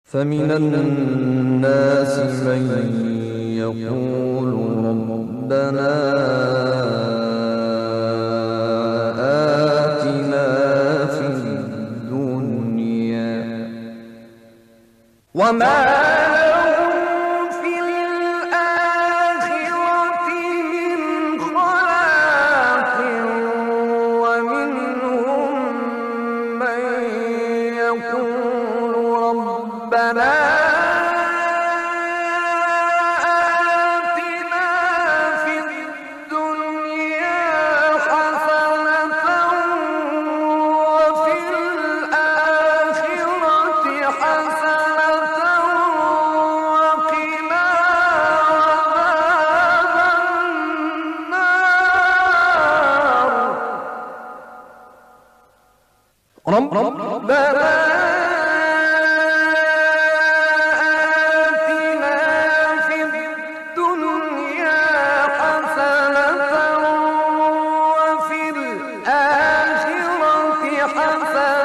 فمن الناس من يقول ربنا آتنا في الدنيا وما لهم في الآخرة من خلاق ومنهم من يقول ربنا آتنا في الدنيا حسنة وفي الآخرة حسنة وقنا عذاب النار ربنا حسنة